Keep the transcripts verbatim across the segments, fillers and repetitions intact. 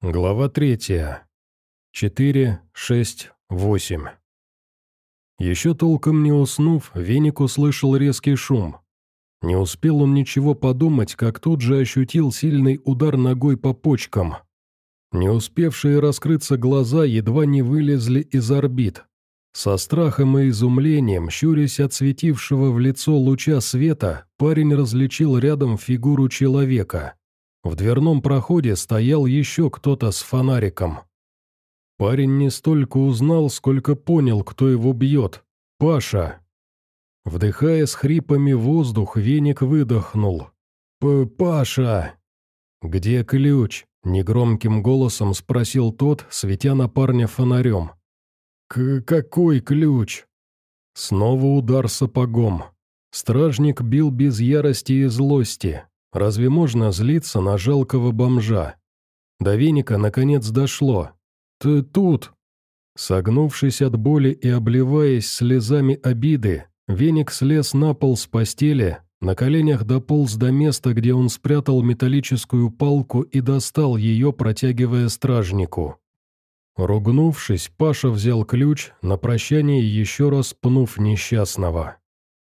Глава третья. Четыре, шесть, восемь. Еще толком не уснув, Веник услышал резкий шум. Не успел он ничего подумать, как тут же ощутил сильный удар ногой по почкам. Не успевшие раскрыться глаза едва не вылезли из орбит. Со страхом и изумлением, щурясь от светившего в лицо луча света, парень различил рядом фигуру человека. В дверном проходе стоял еще кто-то с фонариком. Парень не столько узнал, сколько понял, кто его бьет. Паша. Вдыхая с хрипами воздух, Веник выдохнул. «П «Паша!» «Где ключ?» — негромким голосом спросил тот, светя на парня фонарем. «К какой ключ?» Снова удар сапогом. Стражник бил без ярости и злости. Разве можно злиться на жалкого бомжа? До Веника наконец дошло. «Ты тут!» Согнувшись от боли и обливаясь слезами обиды, Веник слез на пол с постели, на коленях дополз до места, где он спрятал металлическую палку и достал ее, протягивая стражнику. Ругнувшись, Паша взял ключ, на прощание еще раз пнув несчастного.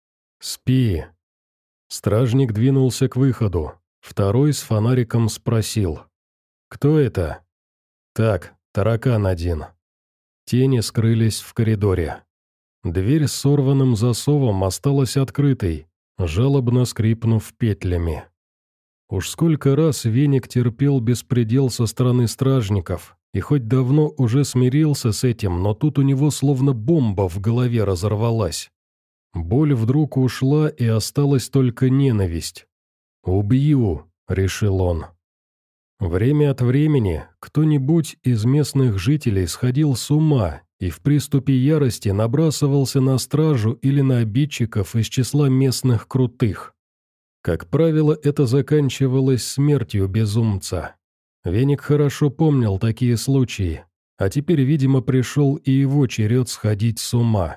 «Спи!» Стражник двинулся к выходу. Второй с фонариком спросил. «Кто это?» «Так, таракан один». Тени скрылись в коридоре. Дверь с сорванным засовом осталась открытой, жалобно скрипнув петлями. Уж сколько раз Веник терпел беспредел со стороны стражников, и хоть давно уже смирился с этим, но тут у него словно бомба в голове разорвалась. Боль вдруг ушла, и осталась только ненависть. «Убью», — решил он. Время от времени кто-нибудь из местных жителей сходил с ума и в приступе ярости набрасывался на стражу или на обидчиков из числа местных крутых. Как правило, это заканчивалось смертью безумца. Веник хорошо помнил такие случаи, а теперь, видимо, пришел и его черед сходить с ума.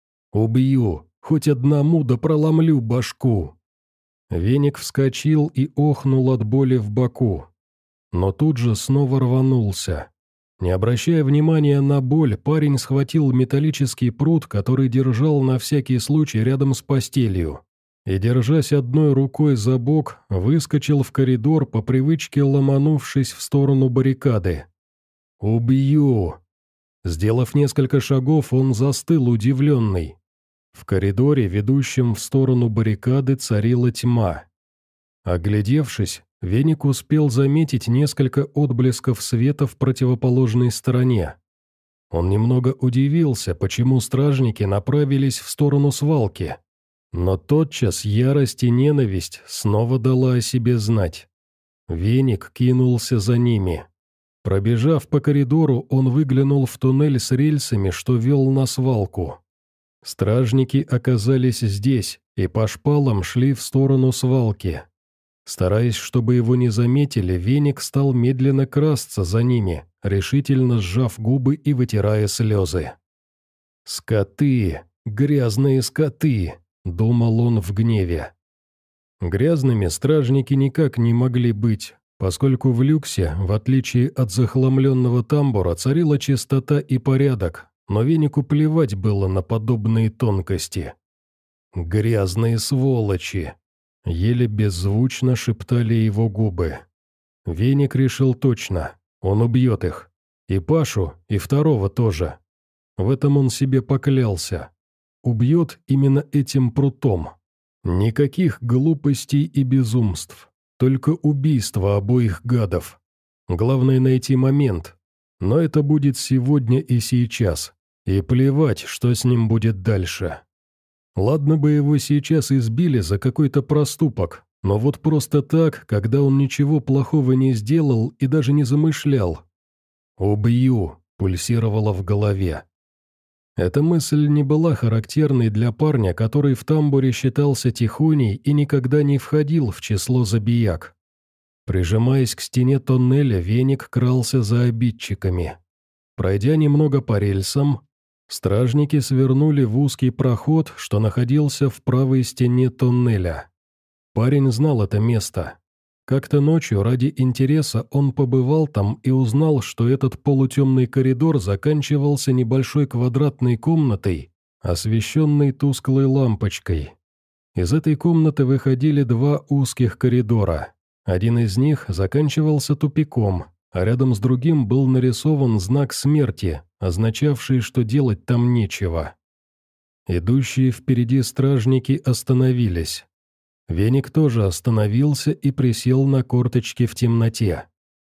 «Убью! Хоть одному да проломлю башку!» Веник вскочил и охнул от боли в боку. Но тут же снова рванулся. Не обращая внимания на боль, парень схватил металлический прут, который держал на всякий случай рядом с постелью, и, держась одной рукой за бок, выскочил в коридор, по привычке ломанувшись в сторону баррикады. «Убью!» Сделав несколько шагов, он застыл удивленный. В коридоре, ведущем в сторону баррикады, царила тьма. Оглядевшись, Веник успел заметить несколько отблесков света в противоположной стороне. Он немного удивился, почему стражники направились в сторону свалки. Но тотчас ярость и ненависть снова дала о себе знать. Веник кинулся за ними. Пробежав по коридору, он выглянул в туннель с рельсами, что вел на свалку. Стражники оказались здесь и по шпалам шли в сторону свалки. Стараясь, чтобы его не заметили, Веник стал медленно красться за ними, решительно сжав губы и вытирая слезы. «Скоты! Грязные скоты!» — думал он в гневе. Грязными стражники никак не могли быть, поскольку в люксе, в отличие от захламленного тамбура, царила чистота и порядок, но Венику плевать было на подобные тонкости. «Грязные сволочи!» — еле беззвучно шептали его губы. Веник решил точно, он убьет их. И Пашу, и второго тоже. В этом он себе поклялся. Убьет именно этим прутом. Никаких глупостей и безумств, только убийство обоих гадов. Главное найти момент, но это будет сегодня и сейчас. И плевать, что с ним будет дальше. Ладно бы его сейчас избили за какой-то проступок, но вот просто так, когда он ничего плохого не сделал и даже не замышлял. «Убью», — пульсировало в голове. Эта мысль не была характерной для парня, который в тамбуре считался тихоней и никогда не входил в число забияк. Прижимаясь к стене тоннеля, Веник крался за обидчиками. Пройдя немного по рельсам, стражники свернули в узкий проход, что находился в правой стене тоннеля. Парень знал это место. Как-то ночью ради интереса он побывал там и узнал, что этот полутемный коридор заканчивался небольшой квадратной комнатой, освещенной тусклой лампочкой. Из этой комнаты выходили два узких коридора. Один из них заканчивался тупиком, а рядом с другим был нарисован знак смерти, означавший, что делать там нечего. Идущие впереди стражники остановились. Веник тоже остановился и присел на корточки в темноте.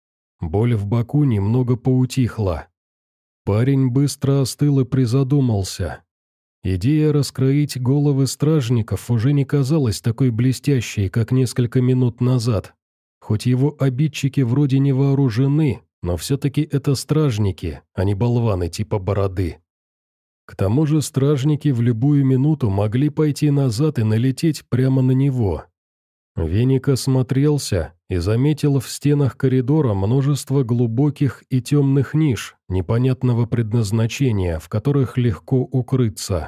Боль в боку немного поутихла. Парень быстро остыл и призадумался. Идея раскроить головы стражников уже не казалась такой блестящей, как несколько минут назад. Хоть его обидчики вроде не вооружены, но все-таки это стражники, а не болваны типа Бороды. К тому же стражники в любую минуту могли пойти назад и налететь прямо на него. Веник осмотрелся и заметил в стенах коридора множество глубоких и темных ниш, непонятного предназначения, в которых легко укрыться.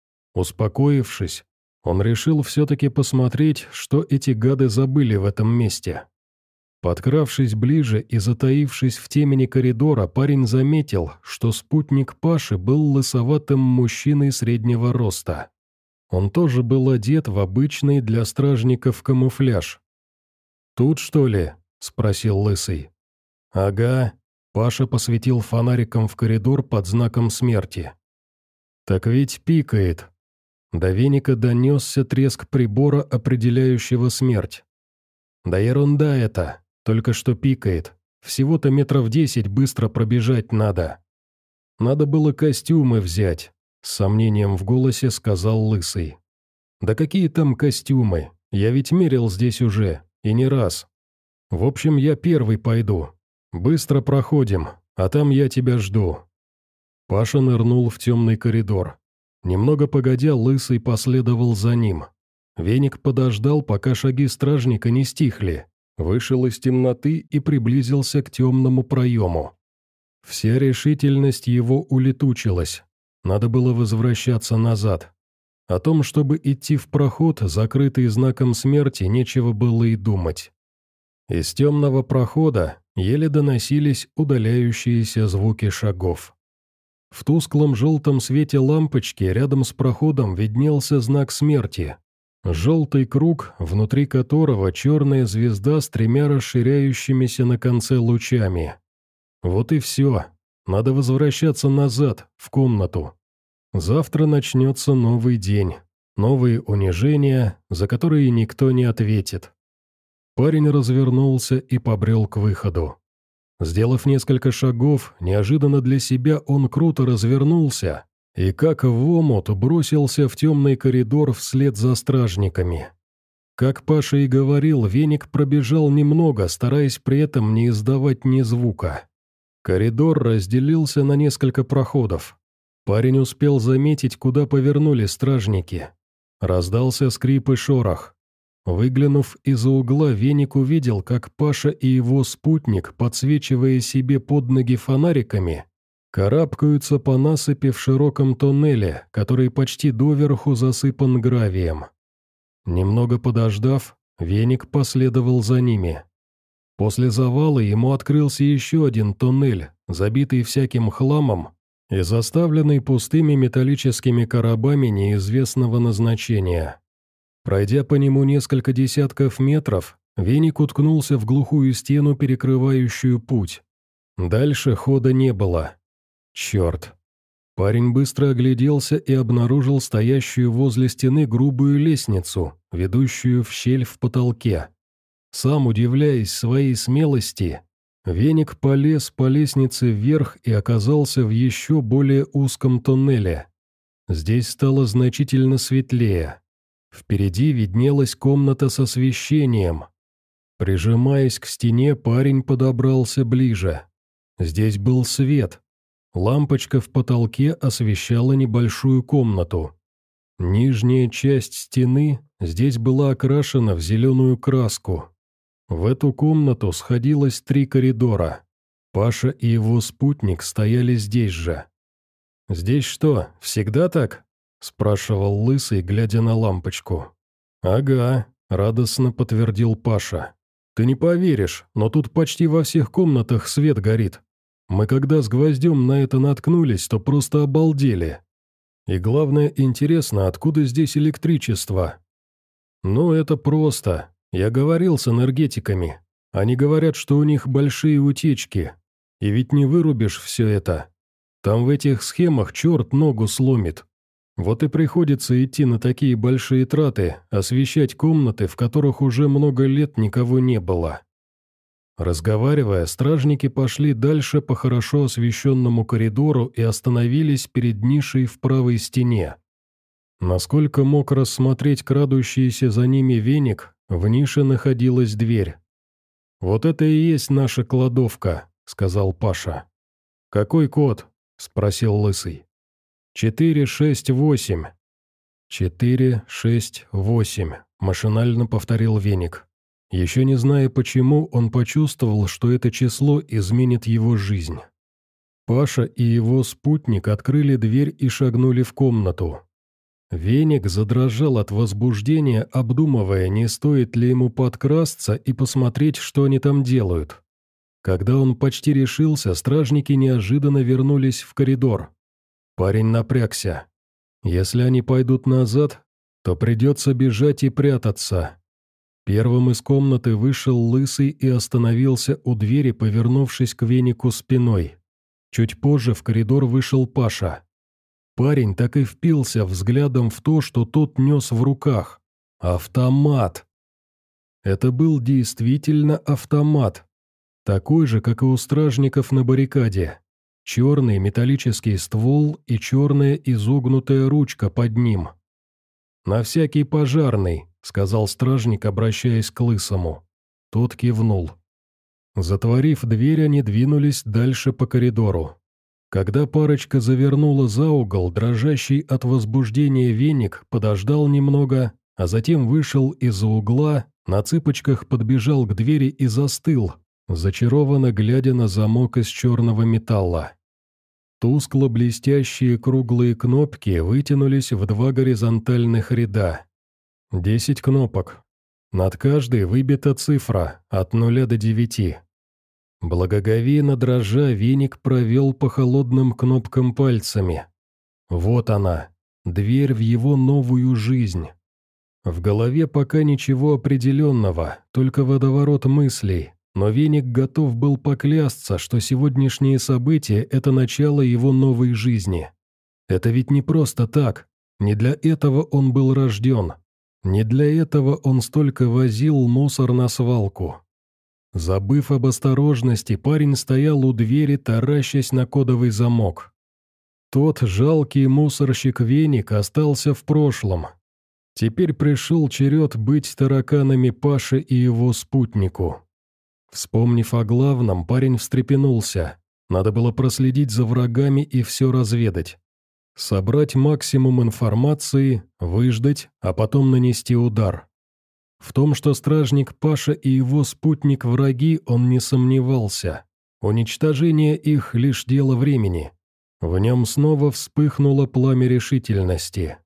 Успокоившись, он решил все-таки посмотреть, что эти гады забыли в этом месте. Подкравшись ближе и затаившись в темени коридора, парень заметил, что спутник Паши был лысоватым мужчиной среднего роста. Он тоже был одет в обычный для стражников камуфляж. «Тут, что ли?» – спросил Лысый. «Ага», – Паша посветил фонариком в коридор под знаком смерти. «Так ведь пикает». До Веника донесся треск прибора, определяющего смерть. «Да ерунда это, только что пикает. Всего-то метров десять быстро пробежать надо. Надо было костюмы взять», — с сомнением в голосе сказал Лысый. «Да какие там костюмы? Я ведь мерил здесь уже, и не раз. В общем, я первый пойду. Быстро проходим, а там я тебя жду». Паша нырнул в темный коридор. Немного погодя, Лысый последовал за ним. Веник подождал, пока шаги стражника не стихли, вышел из темноты и приблизился к темному проему. Вся решительность его улетучилась. Надо было возвращаться назад. О том, чтобы идти в проход, закрытый знаком смерти, нечего было и думать. Из темного прохода еле доносились удаляющиеся звуки шагов. В тусклом желтом свете лампочки рядом с проходом виднелся знак смерти. Желтый круг, внутри которого черная звезда с тремя расширяющимися на конце лучами. Вот и все. Надо возвращаться назад, в комнату. Завтра начнется новый день. Новые унижения, за которые никто не ответит. Парень развернулся и побрел к выходу. Сделав несколько шагов, неожиданно для себя он круто развернулся и, как в омут, бросился в темный коридор вслед за стражниками. Как Паша и говорил, Веник пробежал немного, стараясь при этом не издавать ни звука. Коридор разделился на несколько проходов. Парень успел заметить, куда повернули стражники. Раздался скрип и шорох. Выглянув из-за угла, Веник увидел, как Паша и его спутник, подсвечивая себе под ноги фонариками, карабкаются по насыпи в широком тоннеле, который почти доверху засыпан гравием. Немного подождав, Веник последовал за ними. После завала ему открылся еще один тоннель, забитый всяким хламом и заставленный пустыми металлическими коробами неизвестного назначения. Пройдя по нему несколько десятков метров, Веник уткнулся в глухую стену, перекрывающую путь. Дальше хода не было. Черт. Парень быстро огляделся и обнаружил стоящую возле стены грубую лестницу, ведущую в щель в потолке. Сам удивляясь своей смелости, Веник полез по лестнице вверх и оказался в еще более узком тоннеле. Здесь стало значительно светлее. Впереди виднелась комната с освещением. Прижимаясь к стене, парень подобрался ближе. Здесь был свет. Лампочка в потолке освещала небольшую комнату. Нижняя часть стены здесь была окрашена в зеленую краску. В эту комнату сходилось три коридора. Паша и его спутник стояли здесь же. «Здесь что, всегда так?» — спрашивал Лысый, глядя на лампочку. «Ага», — радостно подтвердил Паша. Ты не поверишь, но тут почти во всех комнатах свет горит. Мы когда с Гвоздем на это наткнулись, то просто обалдели. И главное, интересно, откуда здесь электричество? Ну, это просто. Я говорил с энергетиками. Они говорят, что у них большие утечки. И ведь не вырубишь все это. Там в этих схемах черт ногу сломит. Вот и приходится идти на такие большие траты, освещать комнаты, в которых уже много лет никого не было. Разговаривая, стражники пошли дальше по хорошо освещенному коридору и остановились перед нишей в правой стене. Насколько мог рассмотреть крадущийся за ними веник, в нише находилась дверь. «Вот это и есть наша кладовка», — сказал Паша. «Какой код?» — спросил Лысый. «Четыре, шесть, восемь». «Четыре, шесть, восемь», — машинально повторил веник. Еще не зная почему, он почувствовал, что это число изменит его жизнь. Паша и его спутник открыли дверь и шагнули в комнату. Веник задрожал от возбуждения, обдумывая, не стоит ли ему подкрасться и посмотреть, что они там делают. Когда он почти решился, стражники неожиданно вернулись в коридор. Парень напрягся. Если они пойдут назад, то придется бежать и прятаться. Первым из комнаты вышел Лысый и остановился у двери, повернувшись к венику спиной. Чуть позже в коридор вышел Паша. Парень так и впился взглядом в то, что тот нес в руках. Автомат. Это был действительно автомат. Такой же, как и у стражников на баррикаде. Черный металлический ствол и черная изогнутая ручка под ним. «На всякий пожарный», — сказал стражник, обращаясь к Лысому. Тот кивнул. Затворив дверь, они двинулись дальше по коридору. Когда парочка завернула за угол, дрожащий от возбуждения веник подождал немного, а затем вышел из-за угла, на цыпочках подбежал к двери и застыл, зачарованно глядя на замок из черного металла. Тускло-блестящие круглые кнопки вытянулись в два горизонтальных ряда. Десять кнопок. Над каждой выбита цифра от нуля до девяти. Благоговейно дрожа, веник провел по холодным кнопкам пальцами. Вот она, дверь в его новую жизнь. В голове пока ничего определенного, только водоворот мыслей, но веник готов был поклясться, что сегодняшние события – это начало его новой жизни. Это ведь не просто так, не для этого он был рожден, не для этого он столько возил мусор на свалку. Забыв об осторожности, парень стоял у двери, таращась на кодовый замок. Тот жалкий мусорщик-веник остался в прошлом. Теперь пришел черед быть тараканами Паше и его спутнику. Вспомнив о главном, парень встрепенулся. Надо было проследить за врагами и все разведать. Собрать максимум информации, выждать, а потом нанести удар. В том, что стражник Паша и его спутник враги, он не сомневался. Уничтожение их лишь дело времени. В нем снова вспыхнуло пламя решительности.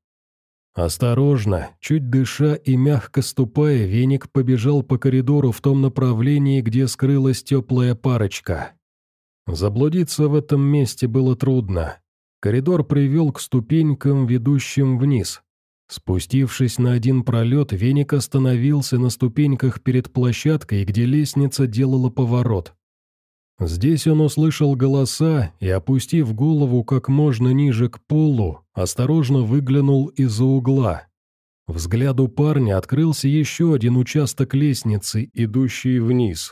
Осторожно, чуть дыша и мягко ступая, веник побежал по коридору в том направлении, где скрылась теплая парочка. Заблудиться в этом месте было трудно. Коридор привел к ступенькам, ведущим вниз. Спустившись на один пролет, веник остановился на ступеньках перед площадкой, где лестница делала поворот. Здесь он услышал голоса и, опустив голову как можно ниже к полу, осторожно выглянул из-за угла. Взгляду парня открылся еще один участок лестницы, идущий вниз.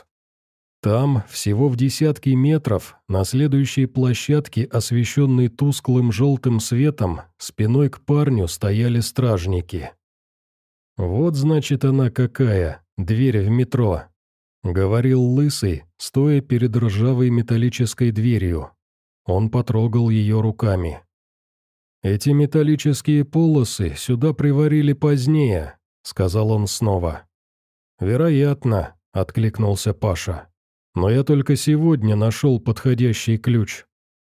Там, всего в десятки метров, на следующей площадке, освещенной тусклым желтым светом, спиной к парню стояли стражники. «Вот, значит, она какая, дверь в метро», — говорил Лысый, стоя перед ржавой металлической дверью. Он потрогал ее руками. «Эти металлические полосы сюда приварили позднее», — сказал он снова. «Вероятно», — откликнулся Паша. «Но я только сегодня нашел подходящий ключ».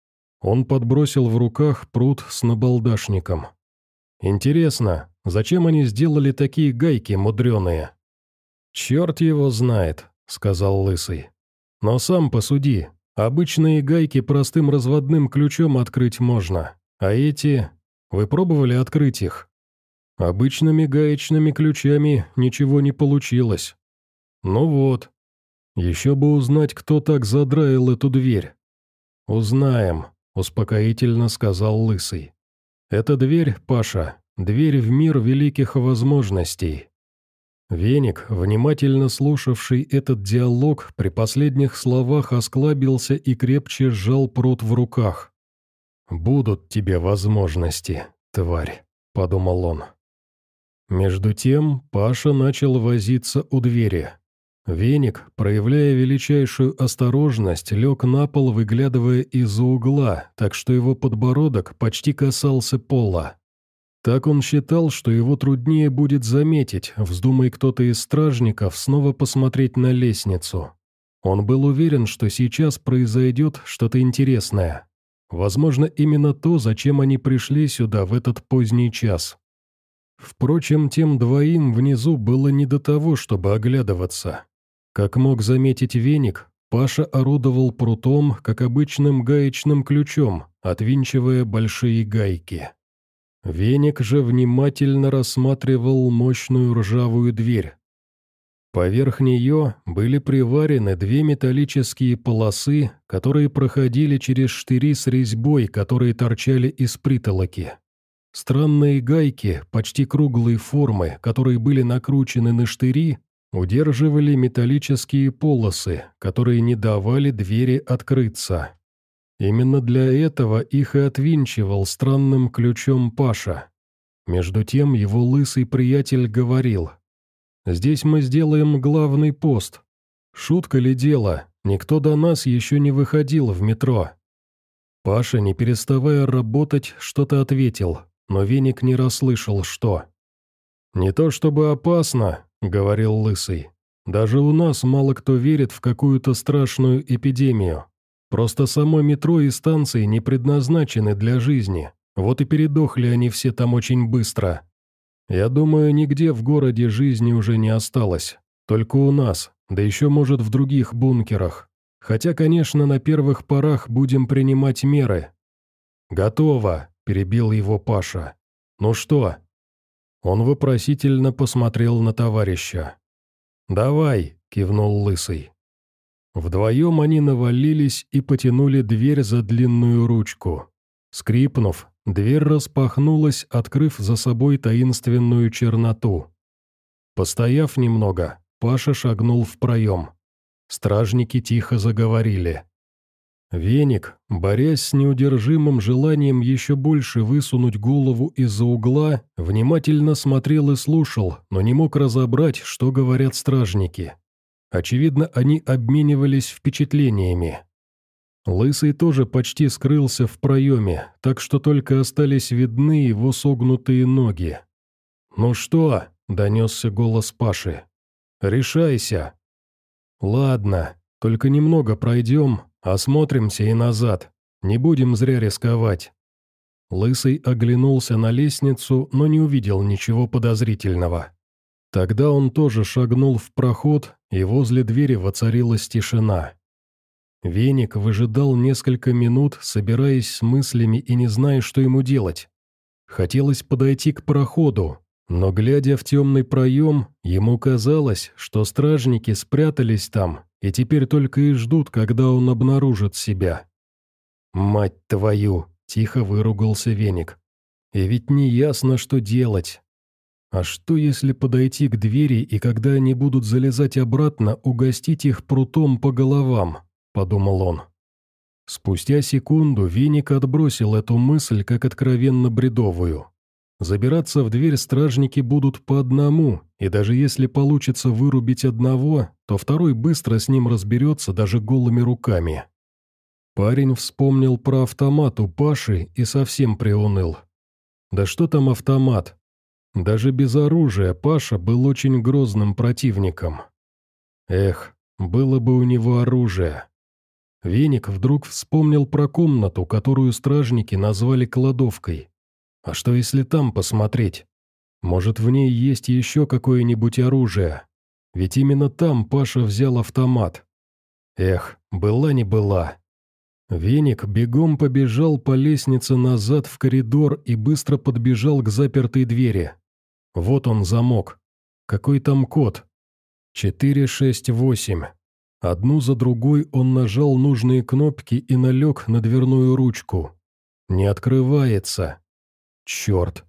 Он подбросил в руках прут с набалдашником. «Интересно, зачем они сделали такие гайки мудреные?» «Черт его знает», — сказал Лысый. «Но сам посуди. Обычные гайки простым разводным ключом открыть можно, а эти... Вы пробовали открыть их? Обычными гаечными ключами ничего не получилось. Ну вот. Еще бы узнать, кто так задраил эту дверь». «Узнаем», — успокоительно сказал Лысый. «Эта дверь, Паша, дверь в мир великих возможностей». Веник, внимательно слушавший этот диалог, при последних словах осклабился и крепче сжал прут в руках. «Будут тебе возможности, тварь», — подумал он. Между тем Паша начал возиться у двери. Веник, проявляя величайшую осторожность, лег на пол, выглядывая из-за угла, так что его подбородок почти касался пола. Так он считал, что его труднее будет заметить, вздумай кто-то из стражников снова посмотреть на лестницу. Он был уверен, что сейчас произойдет что-то интересное. Возможно, именно то, зачем они пришли сюда в этот поздний час. Впрочем, тем двоим внизу было не до того, чтобы оглядываться. Как мог заметить Веник, Паша орудовал прутом, как обычным гаечным ключом, отвинчивая большие гайки. Веник же внимательно рассматривал мощную ржавую дверь. Поверх нее были приварены две металлические полосы, которые проходили через штыри с резьбой, которые торчали из притолоки. Странные гайки, почти круглой формы, которые были накручены на штыри, удерживали металлические полосы, которые не давали двери открыться. Именно для этого их и отвинчивал странным ключом Паша. Между тем его лысый приятель говорил: «Здесь мы сделаем главный пост. Шутка ли дело, никто до нас еще не выходил в метро». Паша, не переставая работать, что-то ответил, но Веник не расслышал, что. «Не то чтобы опасно», — говорил Лысый. «Даже у нас мало кто верит в какую-то страшную эпидемию. Просто само метро и станции не предназначены для жизни, вот и передохли они все там очень быстро. Я думаю, нигде в городе жизни уже не осталось, только у нас, да еще, может, в других бункерах. Хотя, конечно, на первых порах будем принимать меры». «Готово», — перебил его Паша. «Ну что?» Он вопросительно посмотрел на товарища. «Давай», — кивнул Лысый. Вдвоем они навалились и потянули дверь за длинную ручку. Скрипнув, дверь распахнулась, открыв за собой таинственную черноту. Постояв немного, Паша шагнул в проем. Стражники тихо заговорили. Веник, борясь с неудержимым желанием еще больше высунуть голову из-за угла, внимательно смотрел и слушал, но не мог разобрать, что говорят стражники. Очевидно, они обменивались впечатлениями. Лысый тоже почти скрылся в проеме, так что только остались видны его согнутые ноги. «Ну что?» — донесся голос Паши. «Решайся». «Ладно, только немного пройдем, осмотримся и назад. Не будем зря рисковать». Лысый оглянулся на лестницу, но не увидел ничего подозрительного. Тогда он тоже шагнул в проход, и возле двери воцарилась тишина. Веник выжидал несколько минут, собираясь с мыслями и не зная, что ему делать. Хотелось подойти к проходу, но, глядя в темный проем, ему казалось, что стражники спрятались там и теперь только и ждут, когда он обнаружит себя. «Мать твою!» — тихо выругался Веник. «И ведь не ясно, что делать. А что, если подойти к двери, и когда они будут залезать обратно, угостить их прутом по головам?» — подумал он. Спустя секунду Веник отбросил эту мысль как откровенно бредовую. Забираться в дверь стражники будут по одному, и даже если получится вырубить одного, то второй быстро с ним разберется даже голыми руками. Парень вспомнил про автомат у Паши и совсем приуныл. Да что там автомат? Даже без оружия Паша был очень грозным противником. Эх, было бы у него оружие. Веник вдруг вспомнил про комнату, которую стражники назвали кладовкой. А что если там посмотреть? Может, в ней есть еще какое-нибудь оружие? Ведь именно там Паша взял автомат. Эх, была не была. Веник бегом побежал по лестнице назад в коридор и быстро подбежал к запертой двери. Вот он замок. Какой там код? четыре шесть восемь. Одну за другой он нажал нужные кнопки и налег на дверную ручку. Не открывается. Черт.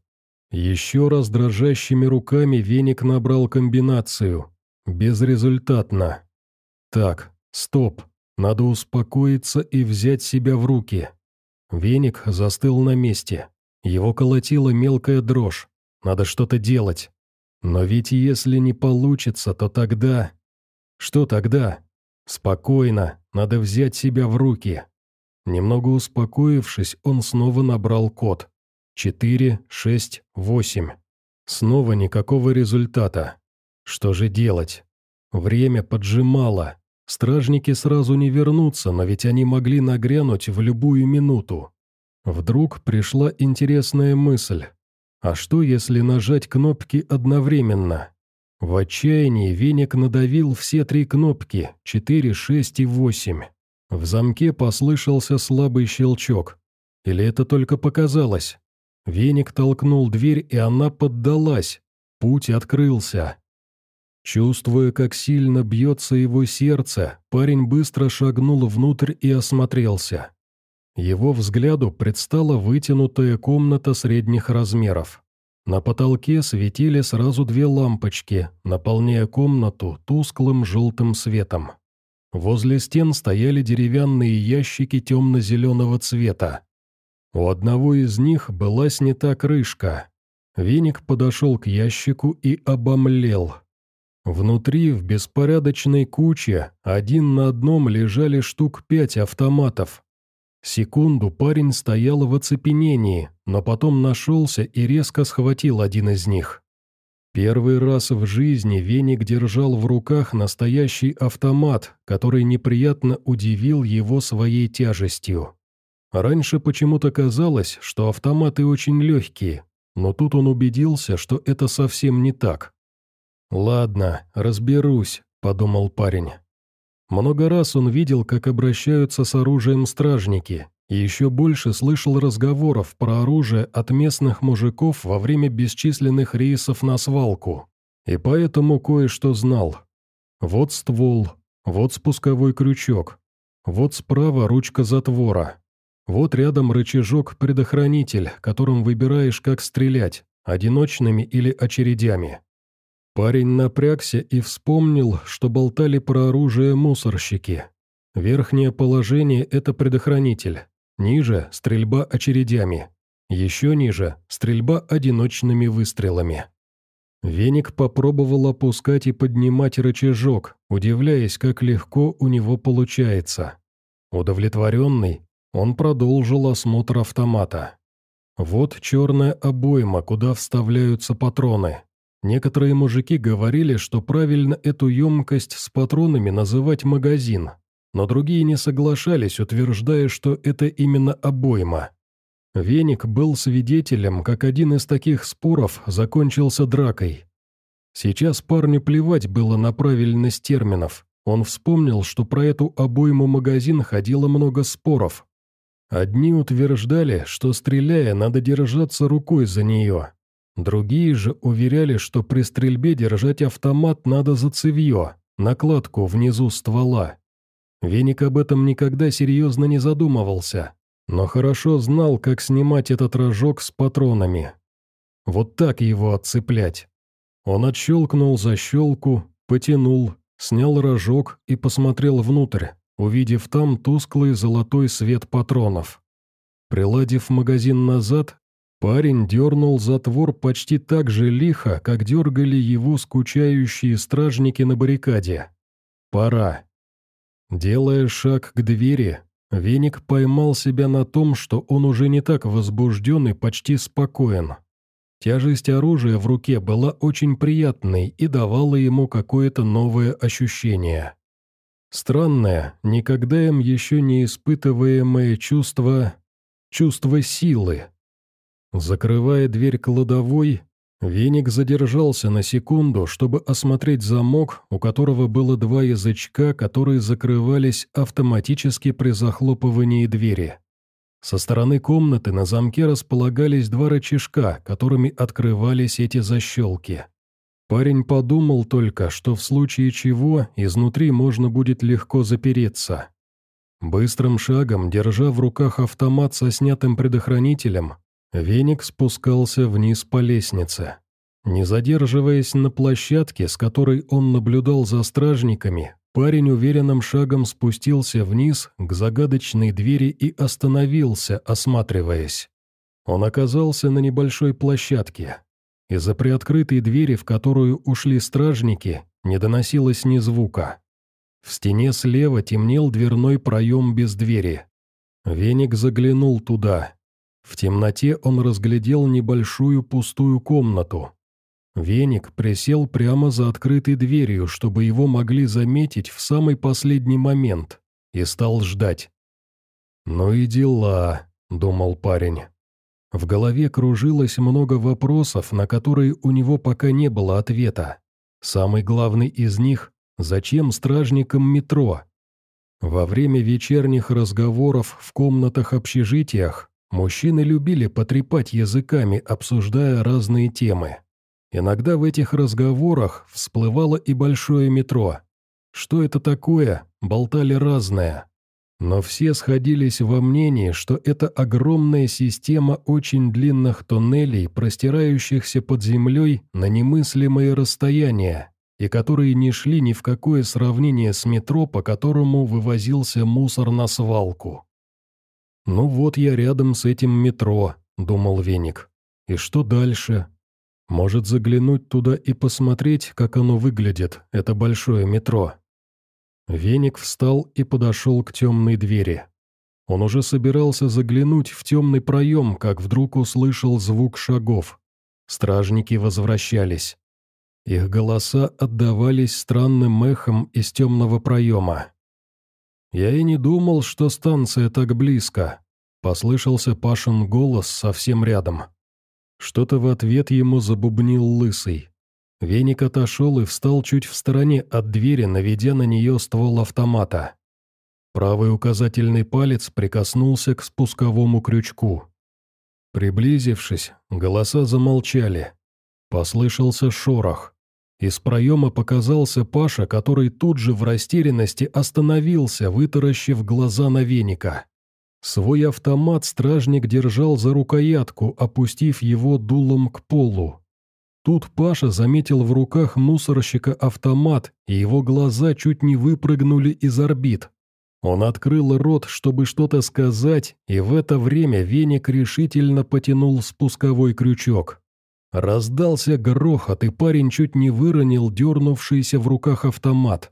Еще раз дрожащими руками Веник набрал комбинацию. Безрезультатно. Так, стоп. Надо успокоиться и взять себя в руки. Веник застыл на месте. Его колотила мелкая дрожь. Надо что-то делать. Но ведь если не получится, то тогда... Что тогда? Спокойно, надо взять себя в руки. Немного успокоившись, он снова набрал код. четыре шесть восемь. Снова никакого результата. Что же делать? Время поджимало. Стражники сразу не вернутся, но ведь они могли нагрянуть в любую минуту. Вдруг пришла интересная мысль. А что, если нажать кнопки одновременно? В отчаянии Веник надавил все три кнопки, четыре, шесть и восемь. В замке послышался слабый щелчок. Или это только показалось? Веник толкнул дверь, и она поддалась. Путь открылся. Чувствуя, как сильно бьется его сердце, парень быстро шагнул внутрь и осмотрелся. Его взгляду предстала вытянутая комната средних размеров. На потолке светили сразу две лампочки, наполняя комнату тусклым желтым светом. Возле стен стояли деревянные ящики темно-зеленого цвета. У одного из них была снята крышка. Веник подошел к ящику и обомлел. Внутри, в беспорядочной куче, один на одном лежали штук пять автоматов. Секунду парень стоял в оцепенении, но потом нашелся и резко схватил один из них. Первый раз в жизни Веник держал в руках настоящий автомат, который неприятно удивил его своей тяжестью. Раньше почему-то казалось, что автоматы очень легкие, но тут он убедился, что это совсем не так. «Ладно, разберусь», — подумал парень. Много раз он видел, как обращаются с оружием стражники, и еще больше слышал разговоров про оружие от местных мужиков во время бесчисленных рейсов на свалку, и поэтому кое-что знал. Вот ствол, вот спусковой крючок, вот справа ручка затвора, вот рядом рычажок-предохранитель, которым выбираешь, как стрелять, одиночными или очередями. Парень напрягся и вспомнил, что болтали про оружие мусорщики. Верхнее положение – это предохранитель, ниже – стрельба очередями, еще ниже – стрельба одиночными выстрелами. Веник попробовал опускать и поднимать рычажок, удивляясь, как легко у него получается. Удовлетворенный, он продолжил осмотр автомата. Вот черная обойма, куда вставляются патроны. Некоторые мужики говорили, что правильно эту емкость с патронами называть магазин, но другие не соглашались, утверждая, что это именно обойма. Веник был свидетелем, как один из таких споров закончился дракой. Сейчас парню плевать было на правильность терминов. Он вспомнил, что про эту обойму-магазин ходило много споров. Одни утверждали, что, стреляя, надо держаться рукой за нее. Другие же уверяли, что при стрельбе держать автомат надо за цевье, накладку внизу ствола. Веник об этом никогда серьезно не задумывался, но хорошо знал, как снимать этот рожок с патронами. Вот так его отцеплять. Он отщелкнул защелку, потянул, снял рожок и посмотрел внутрь, увидев там тусклый золотой свет патронов. Приладив магазин назад, парень дернул затвор почти так же лихо, как дергали его скучающие стражники на баррикаде. Пора. Делая шаг к двери, Веник поймал себя на том, что он уже не так возбужден и почти спокоен. Тяжесть оружия в руке была очень приятной и давала ему какое-то новое ощущение. Странное, никогда им еще не испытываемое чувство... чувство силы. Закрывая дверь кладовой, Веник задержался на секунду, чтобы осмотреть замок, у которого было два язычка, которые закрывались автоматически при захлопывании двери. Со стороны комнаты на замке располагались два рычажка, которыми открывались эти защелки. Парень подумал только, что в случае чего изнутри можно будет легко запереться. Быстрым шагом, держа в руках автомат со снятым предохранителем, Веник спускался вниз по лестнице. Не задерживаясь на площадке, с которой он наблюдал за стражниками, парень уверенным шагом спустился вниз к загадочной двери и остановился, осматриваясь. Он оказался на небольшой площадке. Из-за приоткрытой двери, в которую ушли стражники, не доносилось ни звука. В стене слева темнел дверной проем без двери. Веник заглянул туда. В темноте он разглядел небольшую пустую комнату. Веник присел прямо за открытой дверью, чтобы его могли заметить в самый последний момент, и стал ждать. «Ну и дела», — думал парень. В голове кружилось много вопросов, на которые у него пока не было ответа. Самый главный из них — зачем стражникам метро? Во время вечерних разговоров в комнатах-общежитиях мужчины любили потрепать языками, обсуждая разные темы. Иногда в этих разговорах всплывало и большое метро. Что это такое, болтали разное. Но все сходились во мнении, что это огромная система очень длинных туннелей, простирающихся под землей на немыслимые расстояния, и которые не шли ни в какое сравнение с метро, по которому вывозился мусор на свалку. «Ну вот я рядом с этим метро», — думал Веник. «И что дальше? Может заглянуть туда и посмотреть, как оно выглядит, это большое метро?» Веник встал и подошел к темной двери. Он уже собирался заглянуть в темный проем, как вдруг услышал звук шагов. Стражники возвращались. Их голоса отдавались странным эхом из темного проема. «Я и не думал, что станция так близко», — послышался Пашин голос совсем рядом. Что-то в ответ ему забубнил Лысый. Веник отошел и встал чуть в стороне от двери, наведя на нее ствол автомата. Правый указательный палец прикоснулся к спусковому крючку. Приблизившись, голоса замолчали. Послышался шорох. Из проема показался Паша, который тут же в растерянности остановился, вытаращив глаза на Веника. Свой автомат стражник держал за рукоятку, опустив его дулом к полу. Тут Паша заметил в руках мусорщика автомат, и его глаза чуть не выпрыгнули из орбит. Он открыл рот, чтобы что-то сказать, и в это время Веник решительно потянул спусковой крючок. Раздался грохот, и парень чуть не выронил дернувшийся в руках автомат.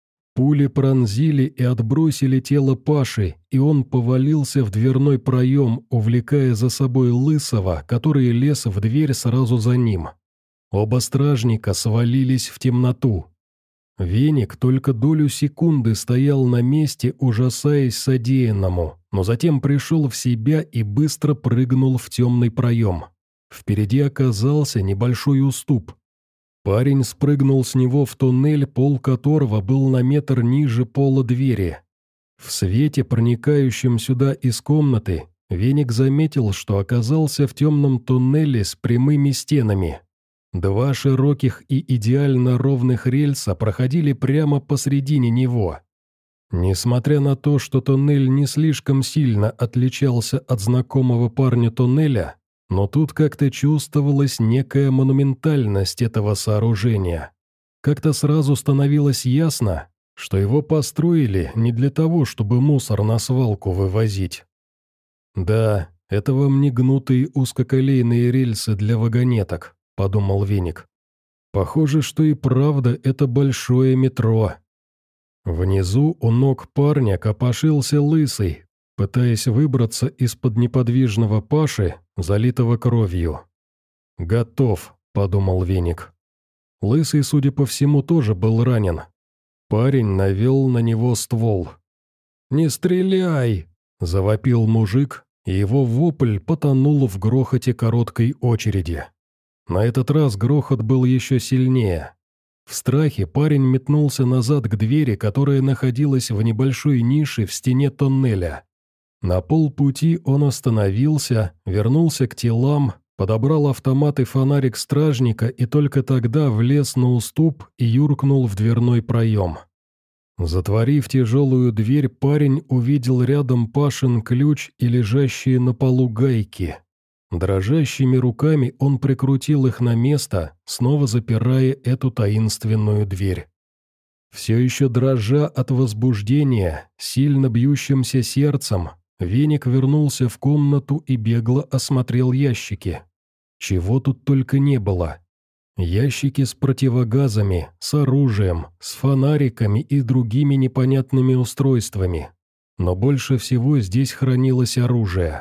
Пули пронзили и отбросили тело Паши, и он повалился в дверной проем, увлекая за собой Лысого, который лез в дверь сразу за ним. Оба стражника свалились в темноту. Веник только долю секунды стоял на месте, ужасаясь содеянному, но затем пришел в себя и быстро прыгнул в темный проем. Впереди оказался небольшой уступ. Парень спрыгнул с него в туннель, пол которого был на метр ниже пола двери. В свете, проникающем сюда из комнаты, Веник заметил, что оказался в темном туннеле с прямыми стенами. Два широких и идеально ровных рельса проходили прямо посредине него. Несмотря на то, что туннель не слишком сильно отличался от знакомого парню туннеля, но тут как-то чувствовалась некая монументальность этого сооружения. Как-то сразу становилось ясно, что его построили не для того, чтобы мусор на свалку вывозить. «Да, это вам не гнутые узкоколейные рельсы для вагонеток», — подумал Веник. «Похоже, что и правда это большое метро». Внизу у ног парня копошился Лысый, пытаясь выбраться из-под неподвижного Паши, залитого кровью. «Готов», — подумал Веник. Лысый, судя по всему, тоже был ранен. Парень навел на него ствол. «Не стреляй!» — завопил мужик, и его вопль потонул в грохоте короткой очереди. На этот раз грохот был еще сильнее. В страхе парень метнулся назад к двери, которая находилась в небольшой нише в стене тоннеля. На полпути он остановился, вернулся к телам, подобрал автомат и фонарик стражника и только тогда влез на уступ и юркнул в дверной проем. Затворив тяжелую дверь, парень увидел рядом Пашин ключ и лежащие на полу гайки. Дрожащими руками он прикрутил их на место, снова запирая эту таинственную дверь. Все еще дрожа от возбуждения, сильно бьющимся сердцем, Веник вернулся в комнату и бегло осмотрел ящики. Чего тут только не было. Ящики с противогазами, с оружием, с фонариками и другими непонятными устройствами. Но больше всего здесь хранилось оружие.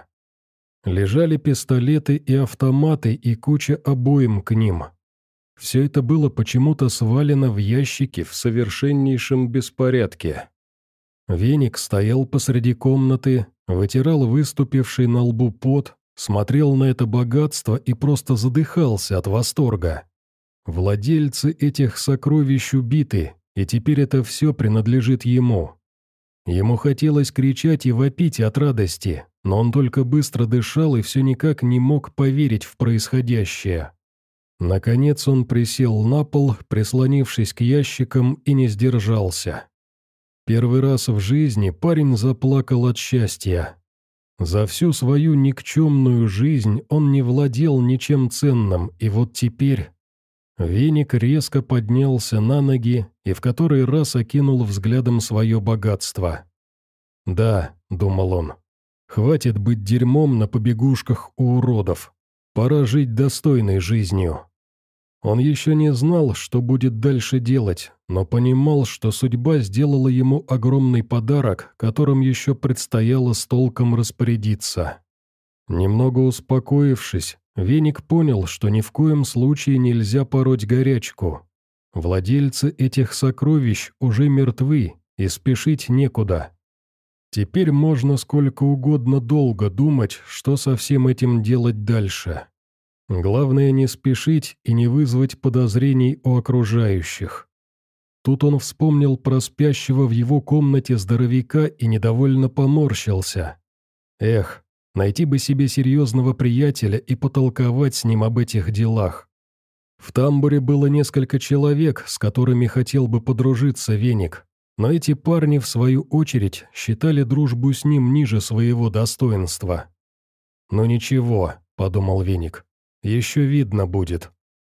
Лежали пистолеты и автоматы и куча обоим к ним. Все это было почему-то свалено в ящики в совершеннейшем беспорядке. Веник стоял посреди комнаты, вытирал выступивший на лбу пот, смотрел на это богатство и просто задыхался от восторга. Владельцы этих сокровищ убиты, и теперь это все принадлежит ему. Ему хотелось кричать и вопить от радости, но он только быстро дышал и все никак не мог поверить в происходящее. Наконец он присел на пол, прислонившись к ящикам, и не сдержался. Первый раз в жизни парень заплакал от счастья. За всю свою никчемную жизнь он не владел ничем ценным, и вот теперь... Веник резко поднялся на ноги и в который раз окинул взглядом свое богатство. «Да», — думал он, — «хватит быть дерьмом на побегушках у уродов. Пора жить достойной жизнью». Он еще не знал, что будет дальше делать, но понимал, что судьба сделала ему огромный подарок, которым еще предстояло с толком распорядиться. Немного успокоившись, Веник понял, что ни в коем случае нельзя пороть горячку. Владельцы этих сокровищ уже мертвы, и спешить некуда. Теперь можно сколько угодно долго думать, что со всем этим делать дальше. Главное не спешить и не вызвать подозрений у окружающих. Тут он вспомнил про спящего в его комнате здоровяка и недовольно поморщился. Эх, найти бы себе серьезного приятеля и потолковать с ним об этих делах. В тамбуре было несколько человек, с которыми хотел бы подружиться Веник, но эти парни, в свою очередь, считали дружбу с ним ниже своего достоинства. «Ну ничего», — подумал Веник, — «еще видно будет».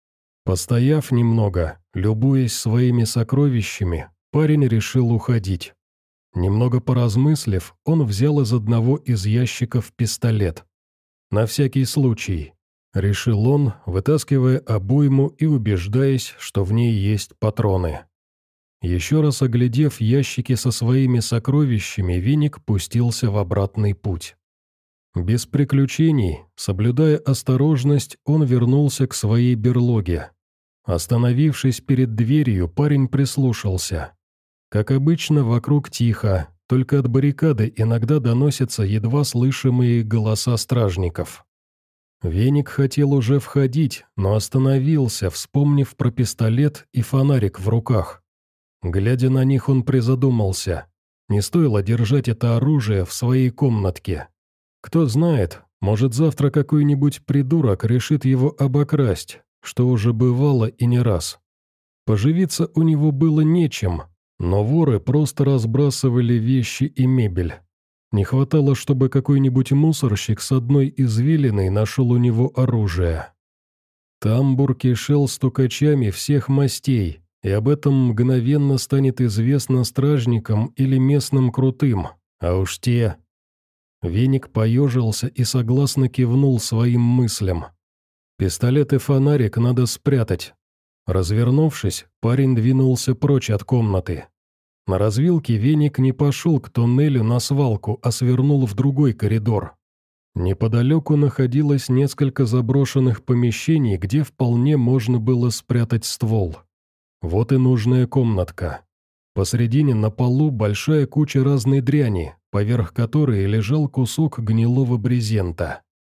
Постояв немного, любуясь своими сокровищами, парень решил уходить. Немного поразмыслив, он взял из одного из ящиков пистолет. «На всякий случай», — решил он, вытаскивая обойму и убеждаясь, что в ней есть патроны. Еще раз оглядев ящики со своими сокровищами, Веник пустился в обратный путь. Без приключений, соблюдая осторожность, он вернулся к своей берлоге. Остановившись перед дверью, парень прислушался. Как обычно, вокруг тихо, только от баррикады иногда доносятся едва слышимые голоса стражников. Веник хотел уже входить, но остановился, вспомнив про пистолет и фонарик в руках. Глядя на них, он призадумался. Не стоило держать это оружие в своей комнатке. Кто знает, может завтра какой-нибудь придурок решит его обокрасть, что уже бывало и не раз. Поживиться у него было нечем, но воры просто разбрасывали вещи и мебель. Не хватало, чтобы какой-нибудь мусорщик с одной извилиной нашел у него оружие. Тамбур кишел стукачами всех мастей, и об этом мгновенно станет известно стражникам или местным крутым, а уж те... Веник поежился и согласно кивнул своим мыслям. Пистолет и фонарик надо спрятать. Развернувшись, парень двинулся прочь от комнаты. На развилке Веник не пошел к туннелю на свалку, а свернул в другой коридор. Неподалеку находилось несколько заброшенных помещений, где вполне можно было спрятать ствол. Вот и нужная комнатка. Посредине на полу большая куча разной дряни, поверх которой лежал кусок гнилого брезента.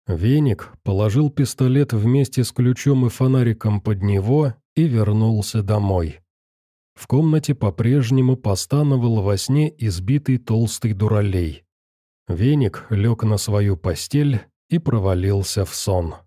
Веник положил пистолет вместе с ключом и фонариком под него и вернулся домой. В комнате по-прежнему постановал во сне избитый толстый дуралей. Веник лег на свою постель и провалился в сон.